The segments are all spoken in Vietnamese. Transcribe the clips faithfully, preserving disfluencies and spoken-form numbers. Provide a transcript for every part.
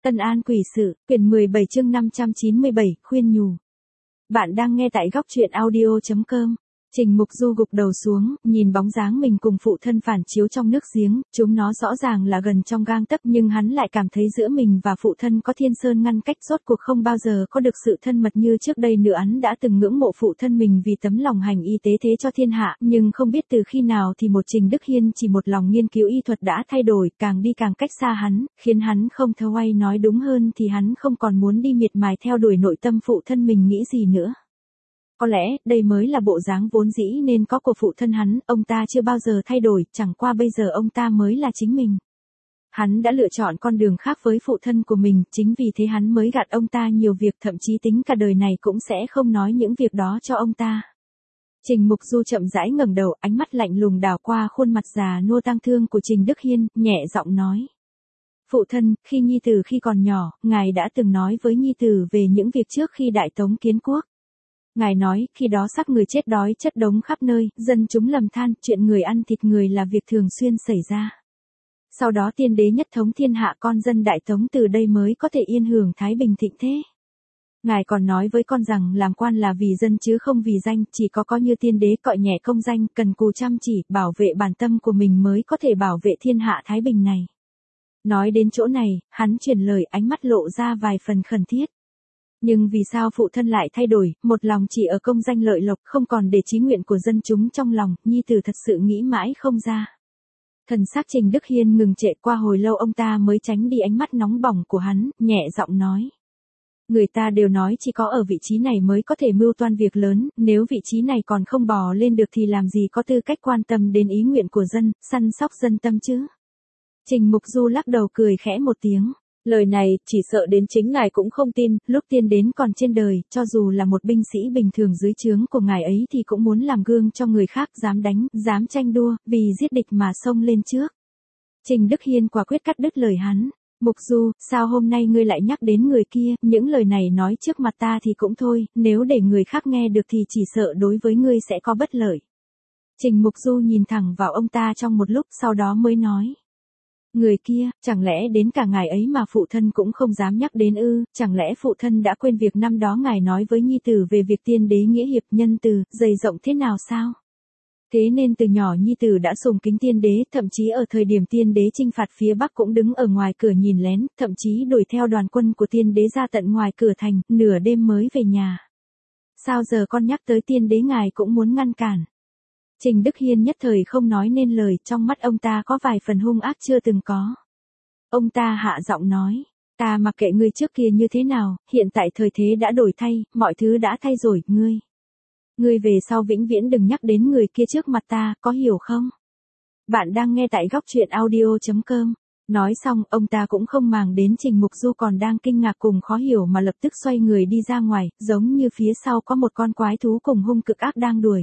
Tân An quỷ sự, quyển mười bảy chương năm trăm chín mươi bảy, khuyên nhủ. Bạn đang nghe tại góc truyện audio chấm com. Trình Mục Du gục đầu xuống, nhìn bóng dáng mình cùng phụ thân phản chiếu trong nước giếng, chúng nó rõ ràng là gần trong gang tấc nhưng hắn lại cảm thấy giữa mình và phụ thân có thiên sơn ngăn cách, rốt cuộc không bao giờ có được sự thân mật như trước đây nữa. Hắn đã từng ngưỡng mộ phụ thân mình vì tấm lòng hành y tế thế cho thiên hạ, nhưng không biết từ khi nào thì một Trình Đức Hiên chỉ một lòng nghiên cứu y thuật đã thay đổi, càng đi càng cách xa hắn, khiến hắn không thấu hay nói đúng hơn thì hắn không còn muốn đi miệt mài theo đuổi nội tâm phụ thân mình nghĩ gì nữa. Có lẽ, đây mới là bộ dáng vốn dĩ nên có của phụ thân hắn, ông ta chưa bao giờ thay đổi, chẳng qua bây giờ ông ta mới là chính mình. Hắn đã lựa chọn con đường khác với phụ thân của mình, chính vì thế hắn mới gạt ông ta nhiều việc, thậm chí tính cả đời này cũng sẽ không nói những việc đó cho ông ta. Trình Mục Du chậm rãi ngẩng đầu, ánh mắt lạnh lùng đảo qua khuôn mặt già nua tang thương của Trình Đức Hiên, nhẹ giọng nói. Phụ thân, khi Nhi Tử khi còn nhỏ, ngài đã từng nói với Nhi Tử về những việc trước khi Đại Tống kiến quốc. Ngài nói, khi đó xác người chết đói chất đống khắp nơi, dân chúng lầm than, chuyện người ăn thịt người là việc thường xuyên xảy ra. Sau đó tiên đế nhất thống thiên hạ, con dân Đại Tống từ đây mới có thể yên hưởng thái bình thịnh thế. Ngài còn nói với con rằng làm quan là vì dân chứ không vì danh, chỉ có có như tiên đế cọi nhẹ công danh, cần cù chăm chỉ, bảo vệ bản tâm của mình mới có thể bảo vệ thiên hạ thái bình này. Nói đến chỗ này, hắn chuyển lời, ánh mắt lộ ra vài phần khẩn thiết. Nhưng vì sao phụ thân lại thay đổi, một lòng chỉ ở công danh lợi lộc, không còn để chí nguyện của dân chúng trong lòng, Nhi Tử thật sự nghĩ mãi không ra. Thần sắc Trình Đức Hiên ngừng trệ, qua hồi lâu ông ta mới tránh đi ánh mắt nóng bỏng của hắn, nhẹ giọng nói. Người ta đều nói chỉ có ở vị trí này mới có thể mưu toan việc lớn, nếu vị trí này còn không bò lên được thì làm gì có tư cách quan tâm đến ý nguyện của dân, săn sóc dân tâm chứ. Trình Mục Du lắc đầu cười khẽ một tiếng. Lời này, chỉ sợ đến chính ngài cũng không tin, lúc tiên đến còn trên đời, cho dù là một binh sĩ bình thường dưới trướng của ngài ấy thì cũng muốn làm gương cho người khác, dám đánh, dám tranh đua, vì giết địch mà xông lên trước. Trình Đức Hiên quả quyết cắt đứt lời hắn. Mục Du, sao hôm nay ngươi lại nhắc đến người kia, những lời này nói trước mặt ta thì cũng thôi, nếu để người khác nghe được thì chỉ sợ đối với ngươi sẽ có bất lợi. Trình Mục Du nhìn thẳng vào ông ta trong một lúc, sau đó mới nói. Người kia, chẳng lẽ đến cả ngài ấy mà phụ thân cũng không dám nhắc đến ư, chẳng lẽ phụ thân đã quên việc năm đó ngài nói với Nhi Tử về việc tiên đế nghĩa hiệp nhân từ, dày rộng thế nào sao? Thế nên từ nhỏ Nhi Tử đã sùng kính tiên đế, thậm chí ở thời điểm tiên đế chinh phạt phía Bắc cũng đứng ở ngoài cửa nhìn lén, thậm chí đuổi theo đoàn quân của tiên đế ra tận ngoài cửa thành, nửa đêm mới về nhà. Sao giờ con nhắc tới tiên đế ngài cũng muốn ngăn cản? Trình Đức Hiên nhất thời không nói nên lời, trong mắt ông ta có vài phần hung ác chưa từng có. Ông ta hạ giọng nói, ta mặc kệ ngươi trước kia như thế nào, hiện tại thời thế đã đổi thay, mọi thứ đã thay rồi, ngươi. Ngươi về sau vĩnh viễn đừng nhắc đến người kia trước mặt ta, có hiểu không? Bạn đang nghe tại góc truyện audio chấm com. Nói xong, ông ta cũng không màng đến Trình Mục Du còn đang kinh ngạc cùng khó hiểu mà lập tức xoay người đi ra ngoài, giống như phía sau có một con quái thú cùng hung cực ác đang đuổi.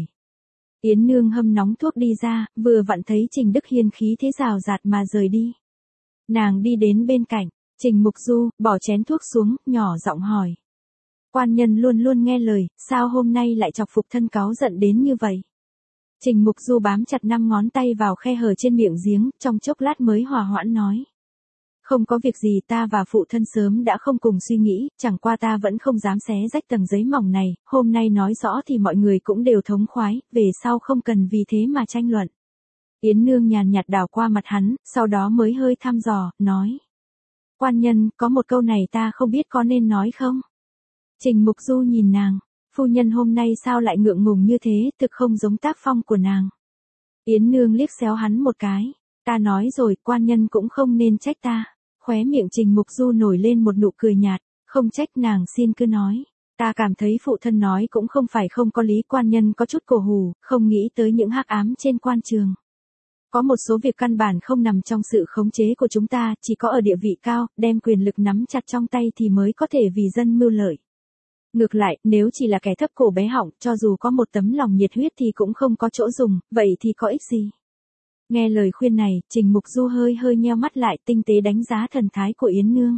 Yến Nương hâm nóng thuốc đi ra, vừa vặn thấy Trình Đức Hiên khí thế rào rạt mà rời đi. Nàng đi đến bên cạnh, Trình Mục Du, bỏ chén thuốc xuống, nhỏ giọng hỏi. Quan nhân luôn luôn nghe lời, sao hôm nay lại chọc phục thân cáu giận đến như vậy? Trình Mục Du bám chặt năm ngón tay vào khe hở trên miệng giếng, trong chốc lát mới hòa hoãn nói. Không có việc gì, ta và phụ thân sớm đã không cùng suy nghĩ, chẳng qua ta vẫn không dám xé rách tầng giấy mỏng này, hôm nay nói rõ thì mọi người cũng đều thống khoái, về sau không cần vì thế mà tranh luận. Yến Nương nhàn nhạt đảo qua mặt hắn, sau đó mới hơi thăm dò, nói. Quan nhân, có một câu này ta không biết có nên nói không? Trình Mục Du nhìn nàng, phu nhân hôm nay sao lại ngượng ngùng như thế, thực không giống tác phong của nàng. Yến Nương liếc xéo hắn một cái, ta nói rồi, quan nhân cũng không nên trách ta. Khóe miệng Trình Mục Du nổi lên một nụ cười nhạt, không trách nàng xin cứ nói. Ta cảm thấy phụ thân nói cũng không phải không có lý, quan nhân có chút cổ hủ, không nghĩ tới những hắc ám trên quan trường. Có một số việc căn bản không nằm trong sự khống chế của chúng ta, chỉ có ở địa vị cao, đem quyền lực nắm chặt trong tay thì mới có thể vì dân mưu lợi. Ngược lại, nếu chỉ là kẻ thấp cổ bé họng, cho dù có một tấm lòng nhiệt huyết thì cũng không có chỗ dùng, vậy thì có ích gì? Nghe lời khuyên này, Trình Mục Du hơi hơi nheo mắt lại, tinh tế đánh giá thần thái của Yến Nương.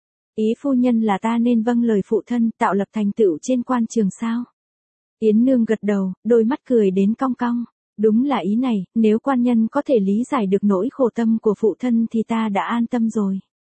Ý phu nhân là ta nên vâng lời phụ thân, tạo lập thành tựu trên quan trường sao? Yến Nương gật đầu, đôi mắt cười đến cong cong. Đúng là ý này, nếu quan nhân có thể lý giải được nỗi khổ tâm của phụ thân thì ta đã an tâm rồi.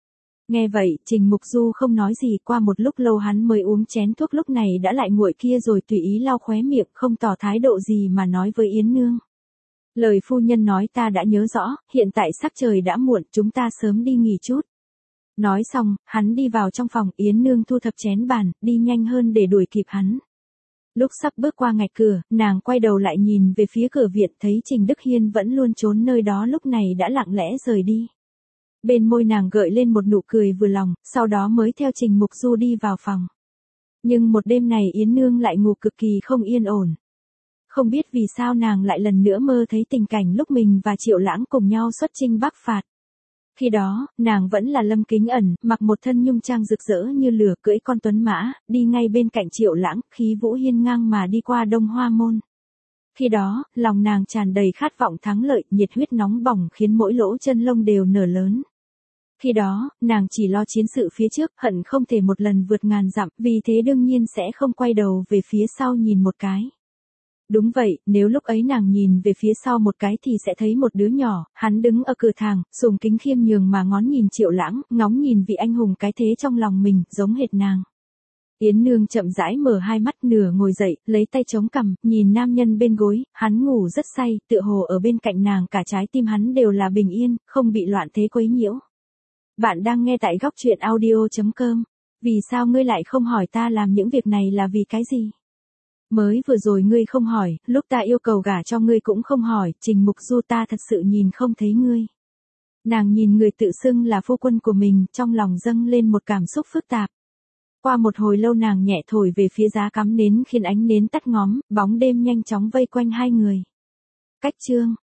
Nghe vậy, Trình Mục Du không nói gì, qua một lúc lâu hắn mới uống chén thuốc lúc này đã lại nguội kia rồi tùy ý lau khóe miệng, không tỏ thái độ gì mà nói với Yến Nương. Lời phu nhân nói ta đã nhớ rõ, hiện tại sắc trời đã muộn, chúng ta sớm đi nghỉ chút. Nói xong, hắn đi vào trong phòng, Yến Nương thu thập chén bàn, đi nhanh hơn để đuổi kịp hắn. Lúc sắp bước qua ngạch cửa, nàng quay đầu lại nhìn về phía cửa viện, thấy Trình Đức Hiên vẫn luôn trốn nơi đó lúc này đã lặng lẽ rời đi. Bên môi nàng gợi lên một nụ cười vừa lòng, sau đó mới theo Trình Mục Du đi vào phòng. Nhưng một đêm này Yến Nương lại ngủ cực kỳ không yên ổn. Không biết vì sao nàng lại lần nữa mơ thấy tình cảnh lúc mình và Triệu Lãng cùng nhau xuất chinh Bắc phạt. Khi đó, nàng vẫn là Lâm Kính Ẩn, mặc một thân nhung trang rực rỡ như lửa, cưỡi con tuấn mã, đi ngay bên cạnh Triệu Lãng, khí vũ hiên ngang mà đi qua Đông Hoa Môn. Khi đó, lòng nàng tràn đầy khát vọng thắng lợi, nhiệt huyết nóng bỏng khiến mỗi lỗ chân lông đều nở lớn. Khi đó, nàng chỉ lo chiến sự phía trước, hận không thể một lần vượt ngàn dặm, vì thế đương nhiên sẽ không quay đầu về phía sau nhìn một cái. Đúng vậy, nếu lúc ấy nàng nhìn về phía sau một cái thì sẽ thấy một đứa nhỏ, hắn đứng ở cửa thang, sùng kính khiêm nhường mà ngón nhìn Triệu Lãng, ngóng nhìn vị anh hùng cái thế trong lòng mình, giống hệt nàng. Yến Nương chậm rãi mở hai mắt, nửa ngồi dậy, lấy tay chống cằm, nhìn nam nhân bên gối, hắn ngủ rất say, tựa hồ ở bên cạnh nàng cả trái tim hắn đều là bình yên, không bị loạn thế quấy nhiễu. Bạn đang nghe tại góc truyện audio chấm com. Vì sao ngươi lại không hỏi ta làm những việc này là vì cái gì? Mới vừa rồi ngươi không hỏi, lúc ta yêu cầu gả cho ngươi cũng không hỏi, Trình Mục Du ta thật sự nhìn không thấy ngươi. Nàng nhìn người tự xưng là phu quân của mình, trong lòng dâng lên một cảm xúc phức tạp. Qua một hồi lâu nàng nhẹ thổi về phía giá cắm nến khiến ánh nến tắt ngóm, bóng đêm nhanh chóng vây quanh hai người. Cách chương